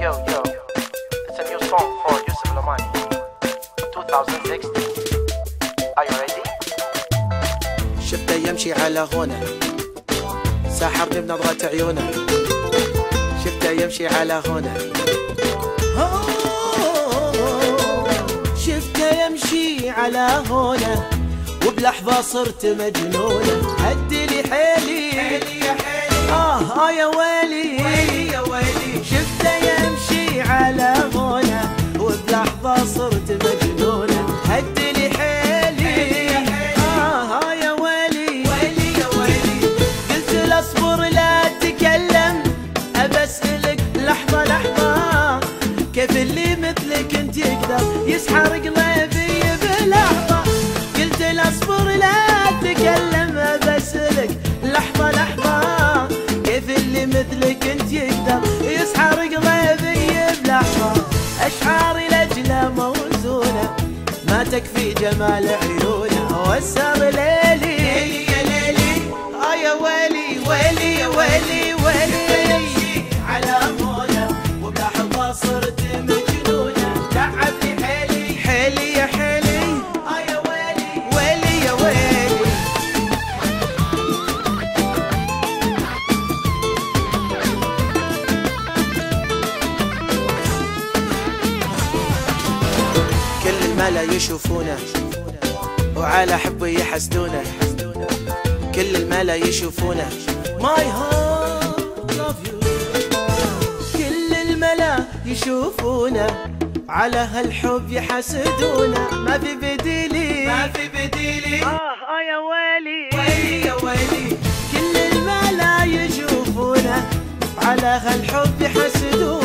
Yo, it's a new song for Yusuf Lamani, 2016. Are you ready? شفته يمشي على غونه، ساحرني بنظرة عيونه. شفته يمشي على غونه، شفته يمشي على غونه، وبلحظة صرت مجنونة. هدلي حيلي يا حيلي، يا ويلي ويلي يا ويلي. شفته يمشي على غونه، وبلحظة صرت مجنونة. هدلي حيلي يا ويلي ويلي يا ويلي. قلت له اصبر لا تكلم، أبسألك لحظة لحظة، كيف اللي مثلك انت يقدر يسحر قلبي بلحظة. قلت له اصبر لا تكلم، أبسألك لحظة لحظة، كيف اللي مثلك انت يقدر يسحر قلبي بلحظة. أشعاري لأجله موزونة، ما تكفي جمال عيونه. وسر ليلي يا ليلي، يا ويلي ويلي يا ويلي ويلي. على غونه وبلحظة صرت مجنونة. تعبني حيلي حيلي يا حيلي، يا ويلي ويلي يا ويلي. كل الملا يشوفونه، وعلى حبي يحسدونه. كل الملا يشوفونه، My heart love you. كل الملا يشوفونه، على هالحب يحسدونه. ما في بديلي ما في بديلي، يا ويلي ويلي يا ويلي. كل الملا يشوفونه، على هالحب يحسدونه.